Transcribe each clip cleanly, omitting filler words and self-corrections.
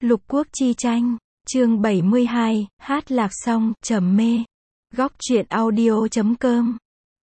Lục Quốc chi tranh, chương 72, hát lạc xong, trầm mê. Góc truyện audio.com.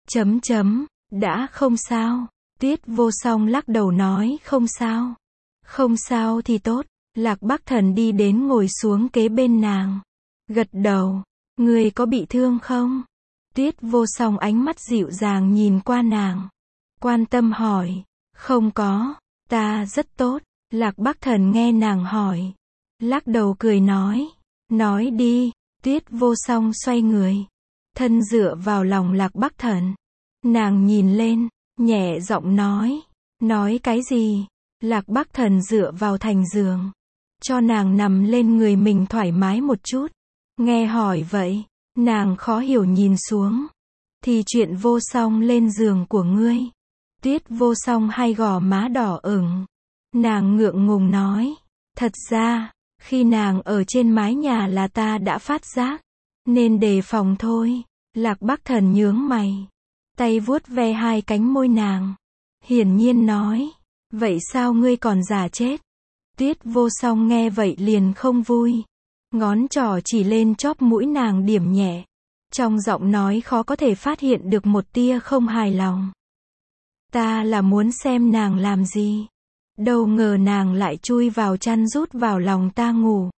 Đã không sao. Tuyết Vô Song lắc đầu nói không sao. Không sao thì tốt. Lạc Bắc Thần đi đến ngồi xuống kế bên nàng. Gật đầu. Người có bị thương không? Tuyết Vô Song ánh mắt dịu dàng nhìn qua nàng. Quan tâm hỏi. Không có. Ta rất tốt. Lạc Bắc Thần nghe nàng hỏi. Lắc đầu cười nói. Nói đi. Tuyết Vô Song xoay người. Thân dựa vào lòng Lạc Bắc Thần. Nàng nhìn lên. Nhẹ giọng nói. Nói cái gì? Lạc Bắc Thần dựa vào thành giường. Cho nàng nằm lên người mình thoải mái một chút. Nghe hỏi vậy. Nàng khó hiểu nhìn xuống. Thì chuyện Vô Song lên giường của ngươi. Tuyết Vô Song hai gò má đỏ ửng. Nàng ngượng ngùng nói. Thật ra, khi nàng ở trên mái nhà là ta đã phát giác. Nên đề phòng thôi. Lạc Bắc Thần nhướng mày. Tay vuốt ve hai cánh môi nàng. Hiển nhiên nói. Vậy sao ngươi còn giả chết? Tuyết Vô Song nghe vậy liền không vui. Ngón trỏ chỉ lên chóp mũi nàng điểm nhẹ. Trong giọng nói khó có thể phát hiện được một tia không hài lòng. Ta là muốn xem nàng làm gì. Đâu ngờ nàng lại chui vào chăn rút vào lòng ta ngủ.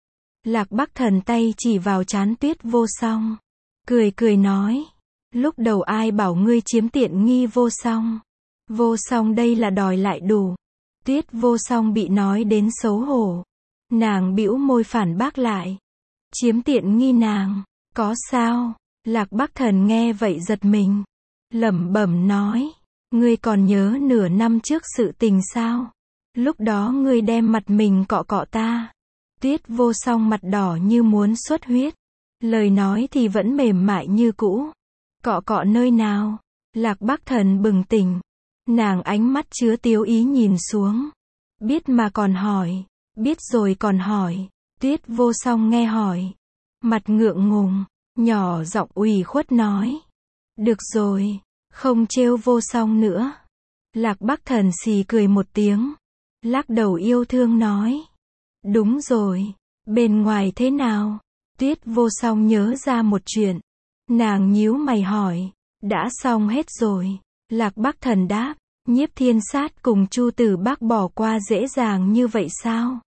Lạc Bắc Thần tay chỉ vào trán Tuyết Vô Song. Cười nói. Lúc đầu ai bảo ngươi chiếm tiện nghi Vô Song. Vô Song đây là đòi lại đủ. Tuyết Vô Song bị nói đến xấu hổ. Nàng bĩu môi phản bác lại. Chiếm tiện nghi nàng. Có sao? Lạc Bắc Thần nghe vậy giật mình. Lẩm bẩm nói. Ngươi còn nhớ nửa năm trước sự tình sao? Lúc đó ngươi đem mặt mình cọ cọ ta. Tuyết Vô Song mặt đỏ như muốn xuất huyết. Lời nói thì vẫn mềm mại như cũ. Cọ cọ nơi nào? Lạc Bắc Thần bừng tỉnh. Nàng ánh mắt chứa tiếu ý nhìn xuống. Biết mà còn hỏi. Biết rồi còn hỏi. Tuyết Vô Song nghe hỏi. Mặt ngượng ngùng. Nhỏ giọng ủy khuất nói. Được rồi. Không trêu Vô Song nữa. Lạc Bắc Thần xì cười một tiếng. Lắc đầu yêu thương nói. Đúng rồi. Bên ngoài thế nào? Tuyết Vô Song nhớ ra một chuyện. Nàng nhíu mày hỏi. Đã xong hết rồi. Lạc Bắc Thần đáp. Nhiếp Thiên Sát cùng Chu Tử Bác bỏ qua dễ dàng như vậy sao?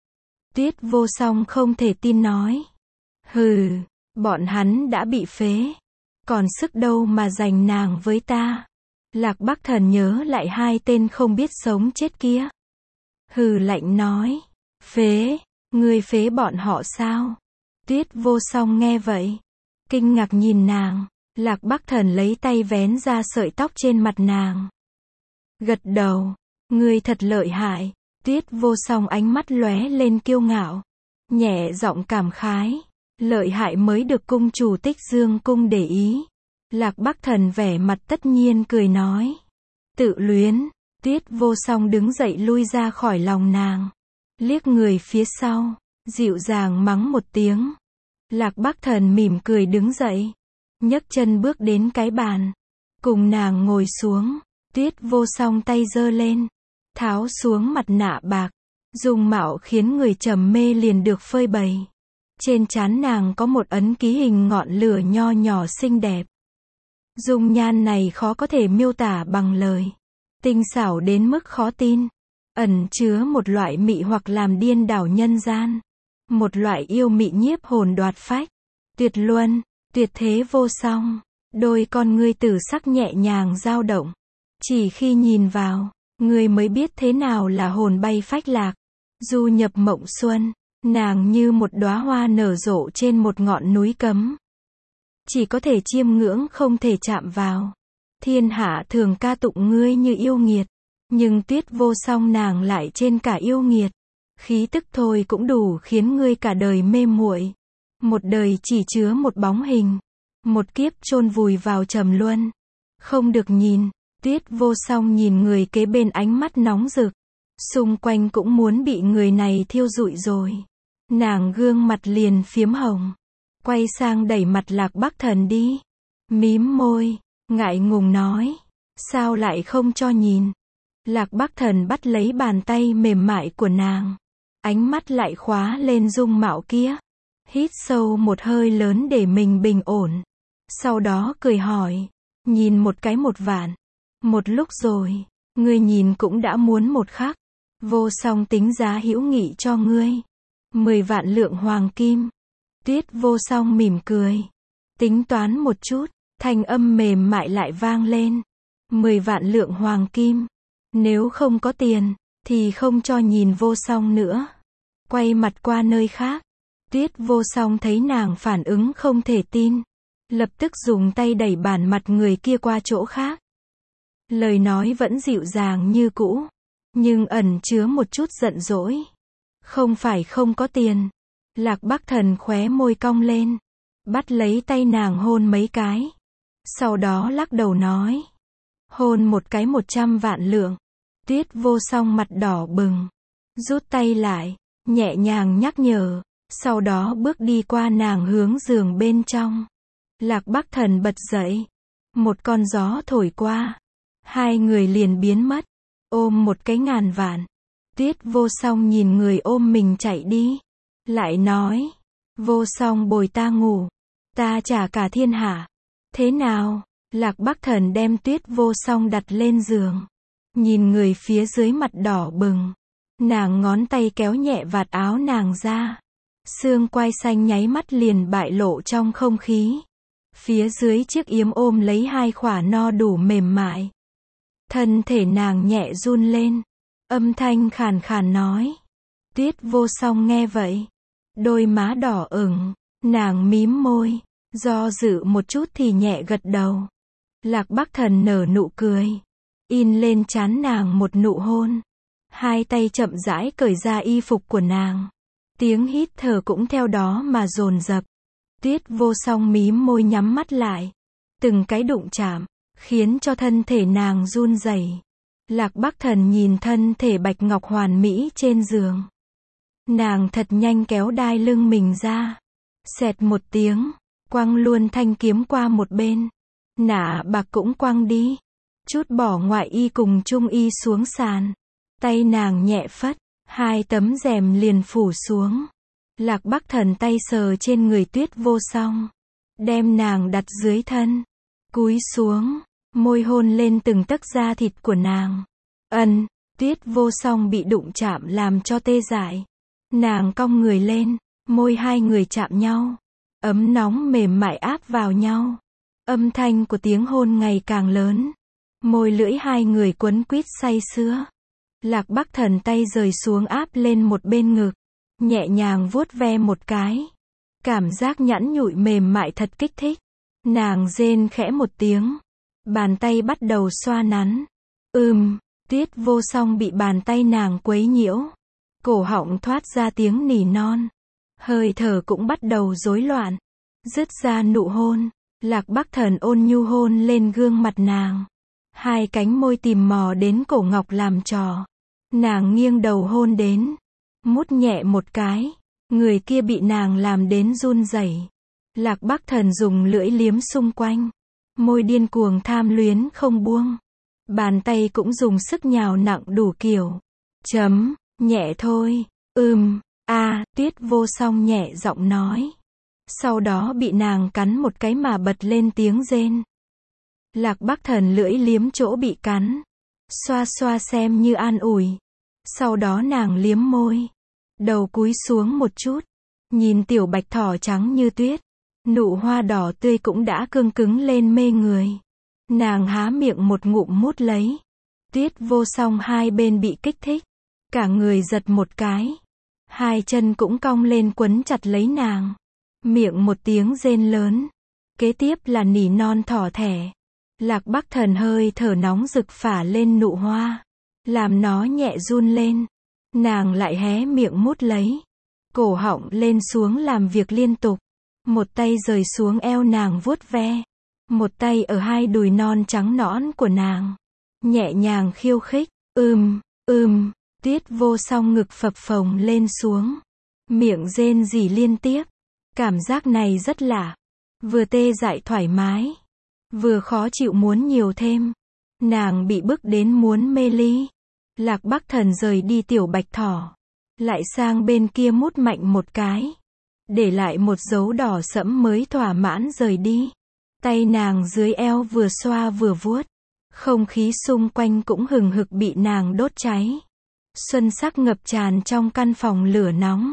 Tuyết Vô Song không thể tin nói. Hừ, bọn hắn đã bị phế. Còn sức đâu mà giành nàng với ta. Lạc Bắc Thần nhớ lại hai tên không biết sống chết kia. Hừ lạnh nói. Phế, ngươi phế bọn họ sao? Tuyết Vô Song nghe vậy. Kinh ngạc nhìn nàng. Lạc Bắc Thần lấy tay vén ra sợi tóc trên mặt nàng. Gật đầu. Ngươi thật lợi hại. Tuyết Vô Song ánh mắt lóe lên kiêu ngạo. Nhẹ giọng cảm khái. Lợi hại mới được cung chủ Tích Dương cung để ý. Lạc Bắc Thần vẻ mặt tất nhiên cười nói. Tự luyến. Tuyết Vô Song đứng dậy lui ra khỏi lòng nàng. Liếc người phía sau. Dịu dàng mắng một tiếng. Lạc Bắc Thần mỉm cười đứng dậy. Nhấc chân bước đến cái bàn. Cùng nàng ngồi xuống. Tuyết Vô Song tay giơ lên. Tháo xuống mặt nạ bạc. Dung mạo khiến người trầm mê liền được phơi bày. Trên trán nàng có một ấn ký hình ngọn lửa nho nhỏ xinh đẹp. Dung nhan này khó có thể miêu tả bằng lời. Tinh xảo đến mức khó tin. Ẩn chứa một loại mị hoặc làm điên đảo nhân gian. Một loại yêu mị nhiếp hồn đoạt phách. Tuyệt luân, tuyệt thế vô song. Đôi con ngươi tử sắc nhẹ nhàng dao động. Chỉ khi nhìn vào, người mới biết thế nào là hồn bay phách lạc. Du nhập mộng xuân. Nàng như một đóa hoa nở rộ trên một ngọn núi cấm. Chỉ có thể chiêm ngưỡng không thể chạm vào. Thiên hạ thường ca tụng ngươi như yêu nghiệt. Nhưng Tuyết Vô Song nàng lại trên cả yêu nghiệt. Khí tức thôi cũng đủ khiến ngươi cả đời mê muội. Một đời chỉ chứa một bóng hình. Một kiếp chôn vùi vào trầm luân. Không được nhìn. Tuyết Vô Song nhìn người kế bên ánh mắt nóng rực. Xung quanh cũng muốn bị người này thiêu rụi rồi. Nàng gương mặt liền phiếm hồng. Quay sang đẩy mặt Lạc Bắc Thần đi. Mím môi. Ngại ngùng nói. Sao lại không cho nhìn? Lạc Bắc Thần bắt lấy bàn tay mềm mại của nàng. ánh mắt lại khóa lên dung mạo kia. Hít sâu một hơi lớn để mình bình ổn. Sau đó cười hỏi, nhìn một cái 1 vạn. Một lúc rồi, ngươi nhìn cũng đã muốn 1 khắc. Vô Song tính giá hữu nghị cho ngươi. 10 vạn lượng hoàng kim. Tuyết Vô Song mỉm cười. Tính toán một chút, thanh âm mềm mại lại vang lên. 10 vạn lượng hoàng kim. Nếu không có tiền, thì không cho nhìn Vô Song nữa. Quay mặt qua nơi khác. Tuyết Vô Song thấy nàng phản ứng không thể tin. Lập tức dùng tay đẩy bản mặt người kia qua chỗ khác. Lời nói vẫn dịu dàng như cũ, nhưng ẩn chứa một chút giận dỗi. Không phải không có tiền. Lạc Bắc Thần khóe môi cong lên, bắt lấy tay nàng hôn mấy cái. Sau đó lắc đầu nói, hôn một cái 100 vạn lượng. Tuyết Vô Song mặt đỏ bừng, rút tay lại, nhẹ nhàng nhắc nhở, sau đó bước đi qua nàng hướng giường bên trong. Lạc Bắc Thần bật dậy, một con gió thổi qua, hai người liền biến mất, ôm một cái 1000 vạn. Tuyết Vô Song nhìn người ôm mình chạy đi, lại nói, Vô Song bồi ta ngủ, ta trả cả thiên hạ. Thế nào? Lạc Bắc Thần đem Tuyết Vô Song đặt lên giường, nhìn người phía dưới mặt đỏ bừng, nàng ngón tay kéo nhẹ vạt áo nàng ra, xương quai xanh nháy mắt liền bại lộ trong không khí. Phía dưới chiếc yếm ôm lấy 2 khỏa no đủ mềm mại. Thân thể nàng nhẹ run lên, âm thanh khàn khàn nói. Tuyết Vô Song nghe vậy, đôi má đỏ ửng, nàng mím môi, do dự một chút thì nhẹ gật đầu. Lạc Bắc Thần nở nụ cười, in lên trán nàng một nụ hôn. Hai tay chậm rãi cởi ra y phục của nàng. Tiếng hít thở cũng theo đó mà dồn dập. Tuyết Vô Song mím môi nhắm mắt lại. Từng cái đụng chạm, khiến cho thân thể nàng run rẩy. Lạc Bắc Thần nhìn thân thể bạch ngọc hoàn mỹ trên giường. Nàng thật nhanh kéo đai lưng mình ra. Xẹt một tiếng, quăng luôn thanh kiếm qua một bên. Nã bạc cũng quăng đi. Chút bỏ ngoại y cùng trung y xuống sàn. Tay nàng nhẹ phất, 2 tấm rèm liền phủ xuống. Lạc Bắc Thần tay sờ trên người Tuyết Vô Song, đem nàng đặt dưới thân, cúi xuống, môi hôn lên từng tấc da thịt của nàng. Tuyết Vô Song bị đụng chạm làm cho tê dại. Nàng cong người lên, môi hai người chạm nhau, ấm nóng mềm mại áp vào nhau. Âm thanh của tiếng hôn ngày càng lớn, môi lưỡi hai người quấn quýt say sưa. Lạc Bắc Thần tay rời xuống áp lên một bên ngực, nhẹ nhàng vuốt ve một cái. Cảm giác nhẵn nhụi mềm mại thật kích thích. Nàng rên khẽ một tiếng, bàn tay bắt đầu xoa nắn. Tuyết Vô Song bị bàn tay nàng quấy nhiễu, cổ họng thoát ra tiếng nỉ non, hơi thở cũng bắt đầu rối loạn, dứt ra nụ hôn. Lạc Bắc Thần ôn nhu hôn lên gương mặt nàng, 2 cánh môi tìm mò đến cổ ngọc làm trò. Nàng nghiêng đầu hôn đến, mút nhẹ một cái, người kia bị nàng làm đến run rẩy. Lạc Bắc Thần dùng lưỡi liếm xung quanh, môi điên cuồng tham luyến không buông. Bàn tay cũng dùng sức nhào nặng đủ kiểu. Nhẹ thôi. Tuyết Vô Song nhẹ giọng nói. Sau đó bị nàng cắn một cái mà bật lên tiếng rên. Lạc Bắc Thần lưỡi liếm chỗ bị cắn, xoa xoa xem như an ủi. Sau đó nàng liếm môi, đầu cúi xuống một chút, nhìn tiểu bạch thỏ trắng như tuyết, nụ hoa đỏ tươi cũng đã cương cứng lên mê người. Nàng há miệng một ngụm mút lấy. Tuyết Vô Song hai bên bị kích thích, cả người giật một cái, 2 chân cũng cong lên quấn chặt lấy nàng. Miệng một tiếng rên lớn, kế tiếp là nỉ non thỏ thẻ. Lạc Bắc Thần hơi thở nóng rực phả lên nụ hoa, làm nó nhẹ run lên. Nàng lại hé miệng mút lấy, cổ họng lên xuống làm việc liên tục. Một tay rời xuống eo nàng vuốt ve, một tay ở 2 đùi non trắng nõn của nàng, nhẹ nhàng khiêu khích. Tuyết Vô Song ngực phập phồng lên xuống, miệng rên rỉ liên tiếp. Cảm giác này rất lạ, vừa tê dại thoải mái, vừa khó chịu muốn nhiều thêm. Nàng bị bức đến muốn mê ly. Lạc Bắc Thần rời đi tiểu bạch thỏ, lại sang bên kia mút mạnh một cái, để lại một dấu đỏ sẫm mới thỏa mãn rời đi. Tay nàng dưới eo vừa xoa vừa vuốt, không khí xung quanh cũng hừng hực bị nàng đốt cháy. Xuân sắc ngập tràn trong căn phòng lửa nóng.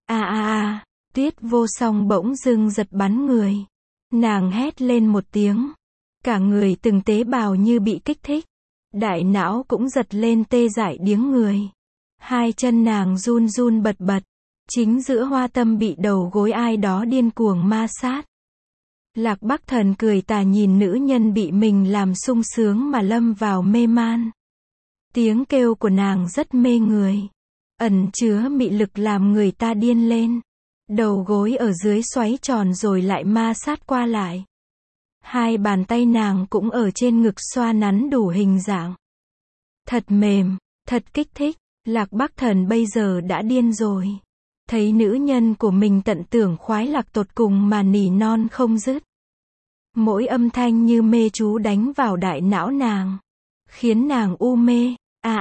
Tiết Vô Song bỗng dưng giật bắn người. Nàng hét lên một tiếng. Cả người từng tế bào như bị kích thích. Đại não cũng giật lên tê dại điếng người. Hai chân nàng run run bật bật. Chính giữa hoa tâm bị đầu gối ai đó điên cuồng ma sát. Lạc Bắc Thần cười tà nhìn nữ nhân bị mình làm sung sướng mà lâm vào mê man. Tiếng kêu của nàng rất mê người, ẩn chứa mị lực làm người ta điên lên. Đầu gối ở dưới xoáy tròn rồi lại ma sát qua lại. Hai bàn tay nàng cũng ở trên ngực xoa nắn đủ hình dạng. Thật mềm, thật kích thích. Lạc Bắc Thần bây giờ đã điên rồi. Thấy nữ nhân của mình tận tưởng khoái lạc tột cùng mà nỉ non không dứt. Mỗi âm thanh như mê chú đánh vào đại não nàng, khiến nàng u mê.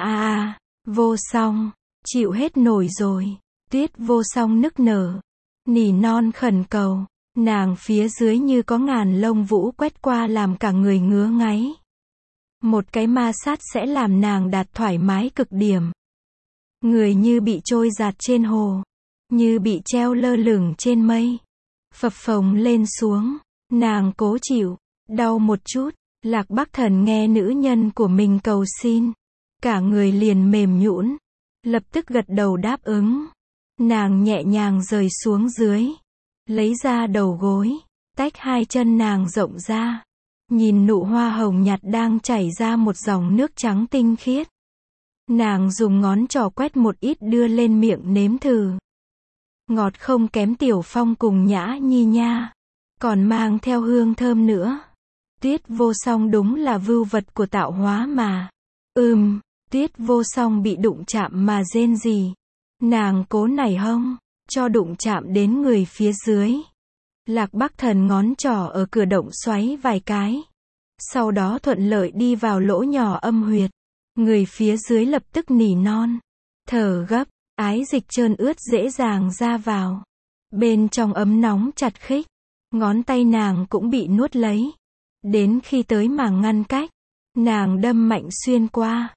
Vô Song, chịu hết nổi rồi. Tiết Vô Song nức nở, nỉ non khẩn cầu. Nàng phía dưới như có ngàn lông vũ quét qua làm cả người ngứa ngáy. Một cái ma sát sẽ làm nàng đạt thoải mái cực điểm. Người như bị trôi giạt trên hồ, như bị treo lơ lửng trên mây, phập phồng lên xuống. Nàng cố chịu, đau một chút. Lạc Bắc Thần nghe nữ nhân của mình cầu xin, cả người liền mềm nhũn, lập tức gật đầu đáp ứng. Nàng nhẹ nhàng rời xuống dưới, lấy ra đầu gối, tách hai chân nàng rộng ra, nhìn nụ hoa hồng nhạt đang chảy ra một dòng nước trắng tinh khiết. Nàng dùng ngón trỏ quét một ít đưa lên miệng nếm thử. Ngọt không kém Tiểu Phong cùng Nhã Nhi nha, còn mang theo hương thơm nữa. Tiết Vô Song đúng là vưu vật của tạo hóa mà. Tiết Vô Song bị đụng chạm mà rên rỉ. Nàng cố nảy hông, cho đụng chạm đến người phía dưới. Lạc Bắc Thần ngón trỏ ở cửa động xoáy vài cái. Sau đó thuận lợi đi vào lỗ nhỏ âm huyệt. Người phía dưới lập tức nỉ non, thở gấp, ái dịch trơn ướt dễ dàng ra vào. Bên trong ấm nóng chặt khích, ngón tay nàng cũng bị nuốt lấy. Đến khi tới màng ngăn cách, nàng đâm mạnh xuyên qua.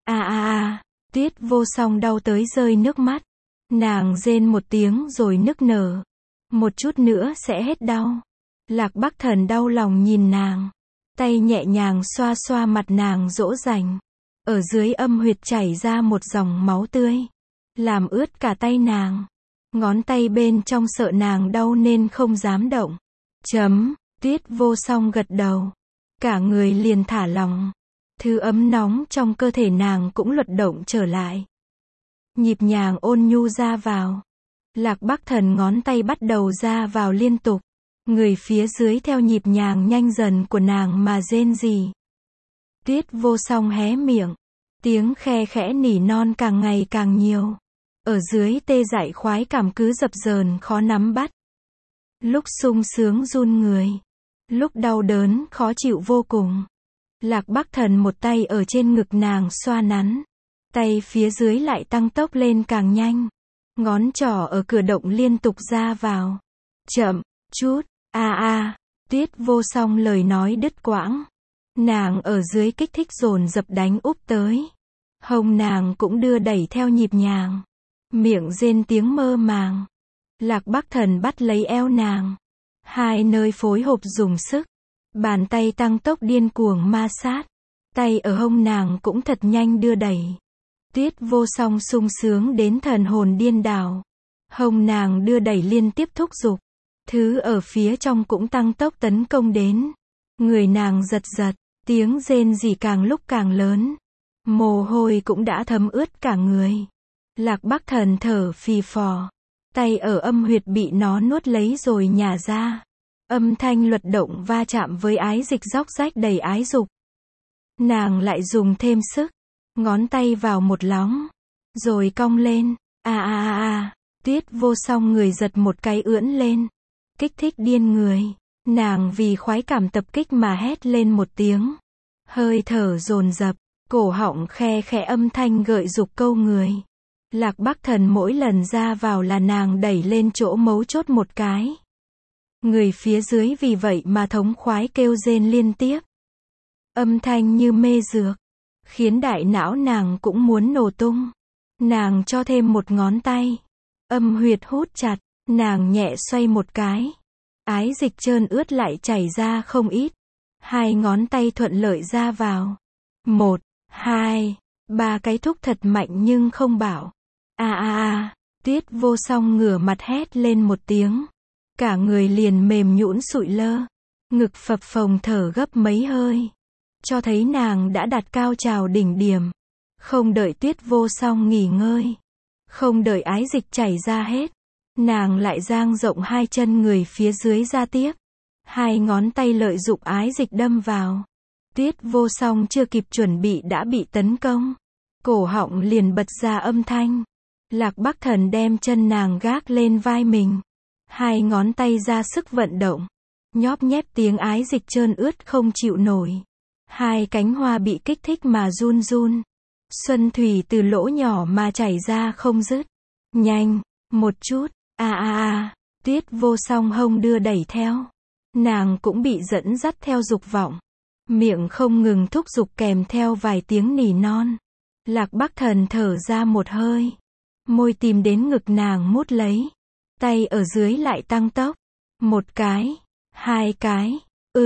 Tiết Vô Song đau tới rơi nước mắt. Nàng rên một tiếng rồi nức nở. Một chút nữa sẽ hết đau. Lạc Bắc Thần đau lòng nhìn nàng, tay nhẹ nhàng xoa xoa mặt nàng dỗ dành. Ở dưới âm huyệt chảy ra một dòng máu tươi, làm ướt cả tay nàng. Ngón tay bên trong sợ nàng đau nên không dám động. Tiết Vô Song gật đầu, cả người liền thả lỏng. Thứ ấm nóng trong cơ thể nàng cũng luật động trở lại. Nhịp nhàng ôn nhu ra vào. Lạc Bắc Thần ngón tay bắt đầu ra vào liên tục. Người phía dưới theo nhịp nhàng nhanh dần của nàng mà rên rỉ. Tiết Vô Song hé miệng, tiếng khe khẽ nỉ non càng ngày càng nhiều. Ở dưới tê dại khoái cảm cứ dập dờn khó nắm bắt. Lúc sung sướng run người, lúc đau đớn khó chịu vô cùng. Lạc Bắc Thần một tay ở trên ngực nàng xoa nắn, tay phía dưới lại tăng tốc lên càng nhanh. Ngón trỏ ở cửa động liên tục ra vào. Chậm chút. Tiết Vô Song lời nói đứt quãng. Nàng ở dưới kích thích dồn dập đánh úp tới. Hông nàng cũng đưa đẩy theo nhịp nhàng. Miệng rên tiếng mơ màng. Lạc Bắc Thần bắt lấy eo nàng. Hai nơi phối hợp dùng sức. Bàn tay tăng tốc điên cuồng ma sát. Tay ở hông nàng cũng thật nhanh đưa đẩy. Tiết Vô Song sung sướng đến thần hồn điên đảo. Hông nàng đưa đẩy liên tiếp thúc giục. Thứ ở phía trong cũng tăng tốc tấn công đến. Người nàng giật giật, tiếng rên rỉ càng lúc càng lớn. Mồ hôi cũng đã thấm ướt cả người. Lạc Bắc Thần thở phì phò. Tay ở âm huyệt bị nó nuốt lấy rồi nhả ra. Âm thanh luật động va chạm với ái dịch róc rách đầy ái dục. Nàng lại dùng thêm sức. Ngón tay vào một lóng. Rồi cong lên. Tiết Vô Song người giật một cái ưỡn lên. Kích thích điên người. Nàng vì khoái cảm tập kích mà hét lên một tiếng. Hơi thở dồn dập. Cổ họng khe khẽ âm thanh gợi dục câu người. Lạc Bắc Thần mỗi lần ra vào là nàng đẩy lên chỗ mấu chốt một cái. Người phía dưới vì vậy mà thống khoái kêu rên liên tiếp. Âm thanh như mê dược, khiến đại não nàng cũng muốn nổ tung. Nàng cho thêm một ngón tay. Âm huyệt hút chặt, nàng nhẹ xoay một cái. Ái dịch trơn ướt lại chảy ra không ít. 2 ngón tay thuận lợi ra vào. 1, 2, 3 cái thúc thật mạnh nhưng không bảo. Tuyết Vô Song ngửa mặt hét lên một tiếng. Cả người liền mềm nhũn sụi lơ. Ngực phập phồng thở gấp mấy hơi. Cho thấy nàng đã đạt cao trào đỉnh điểm. Không đợi Tuyết Vô Song nghỉ ngơi. Không đợi ái dịch chảy ra hết. Nàng lại dang rộng 2 chân người phía dưới ra tiếp. 2 ngón tay lợi dụng ái dịch đâm vào. Tuyết Vô Song chưa kịp chuẩn bị đã bị tấn công. Cổ họng liền bật ra âm thanh. Lạc Bắc Thần đem chân nàng gác lên vai mình. 2 ngón tay ra sức vận động. Nhóp nhép tiếng ái dịch trơn ướt không chịu nổi. 2 cánh hoa bị kích thích mà run run. Xuân thủy từ lỗ nhỏ mà chảy ra không dứt. Nhanh, một chút. Tuyết Vô Song hông đưa đẩy theo. Nàng cũng bị dẫn dắt theo dục vọng. Miệng không ngừng thúc giục kèm theo vài tiếng nỉ non. Lạc Bắc Thần thở ra một hơi. Môi tìm đến ngực nàng mút lấy. Tay ở dưới lại tăng tốc. 1 cái, 2 cái.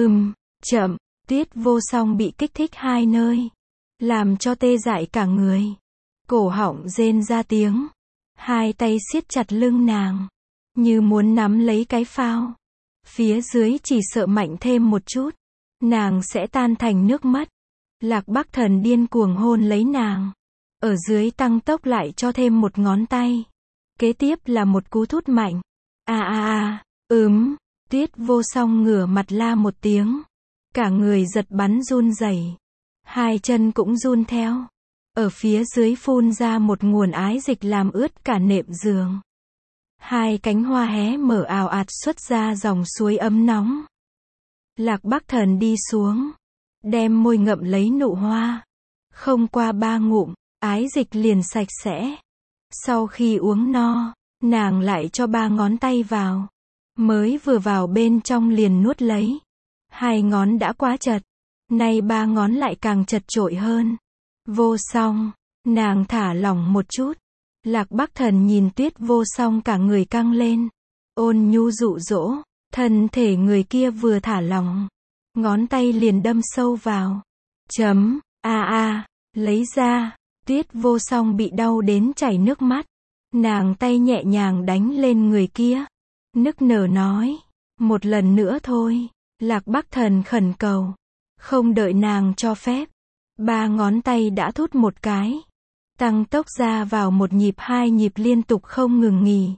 Chậm. Tuyết Vô Song bị kích thích 2 nơi. Làm cho tê dại cả người. Cổ họng rên ra tiếng. 2 tay siết chặt lưng nàng. Như muốn nắm lấy cái phao. Phía dưới chỉ sợ mạnh thêm một chút. Nàng sẽ tan thành nước mắt. Lạc Bắc Thần điên cuồng hôn lấy nàng. Ở dưới tăng tốc lại cho thêm một ngón tay. Kế tiếp là một cú thút mạnh. Tuyết Vô Song ngửa mặt la một tiếng. Cả người giật bắn run rẩy. 2 chân cũng run theo. Ở phía dưới phun ra một nguồn ái dịch làm ướt cả nệm giường. 2 cánh hoa hé mở ào ạt xuất ra dòng suối ấm nóng. Lạc Bắc Thần đi xuống. Đem môi ngậm lấy nụ hoa. Không qua 3 ngụm, ái dịch liền sạch sẽ. Sau khi uống no, nàng lại cho 3 ngón tay vào. Mới vừa vào bên trong liền nuốt lấy. 2 ngón đã quá chật. Nay 3 ngón lại càng chật chội hơn. Vô Song, nàng thả lỏng một chút. Lạc Bắc Thần nhìn Tuyết Vô Song cả người căng lên. Ôn nhu dụ dỗ. Thân thể người kia vừa thả lỏng. Ngón tay liền đâm sâu vào. Lấy ra. Tuyết Vô Song bị đau đến chảy nước mắt. Nàng tay nhẹ nhàng đánh lên người kia. Nức nở nói. Một lần nữa thôi. Lạc Bắc Thần khẩn cầu. Không đợi nàng cho phép. 3 ngón tay đã thút một cái. Tăng tốc ra vào 1 nhịp 2 nhịp liên tục không ngừng nghỉ.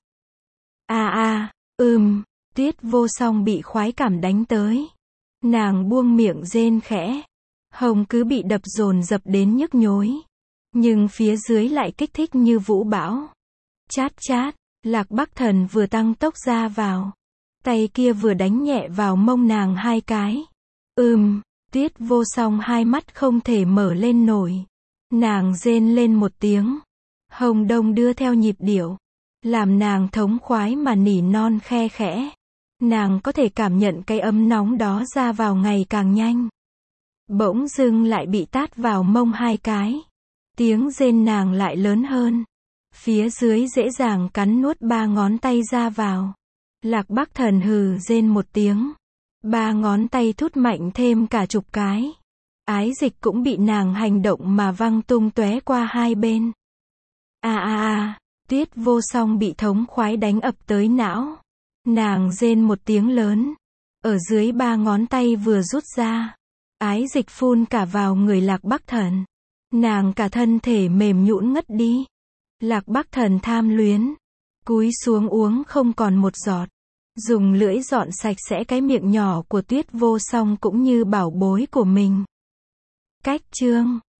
Tuyết Vô Song bị khoái cảm đánh tới. Nàng buông miệng rên khẽ. Hồng cứ bị đập dồn dập đến nhức nhối. Nhưng phía dưới lại kích thích như vũ bão. Chát chát, Lạc Bắc Thần vừa tăng tốc ra vào. Tay kia vừa đánh nhẹ vào mông nàng 2 cái. Tuyết Vô Song 2 mắt không thể mở lên nổi. Nàng rên lên một tiếng. Hồng đông đưa theo nhịp điệu. Làm nàng thống khoái mà nỉ non khe khẽ. Nàng có thể cảm nhận cái ấm nóng đó ra vào ngày càng nhanh. Bỗng dưng lại bị tát vào mông 2 cái. Tiếng rên nàng lại lớn hơn. Phía dưới dễ dàng cắn nuốt 3 ngón tay ra vào. Lạc Bắc Thần hừ rên một tiếng. 3 ngón tay thút mạnh thêm cả chục cái. Ái dịch cũng bị nàng hành động mà văng tung tóe qua 2 bên. Tuyết Vô Song bị thống khoái đánh ập tới não. Nàng rên một tiếng lớn. Ở dưới 3 ngón tay vừa rút ra. Ái dịch phun cả vào người Lạc Bắc Thần. Nàng cả thân thể mềm nhũn ngất đi. Lạc Bắc Thần tham luyến. Cúi xuống uống không còn một giọt. Dùng lưỡi dọn sạch sẽ cái miệng nhỏ của Tuyết Vô Song cũng như bảo bối của mình. Cách chương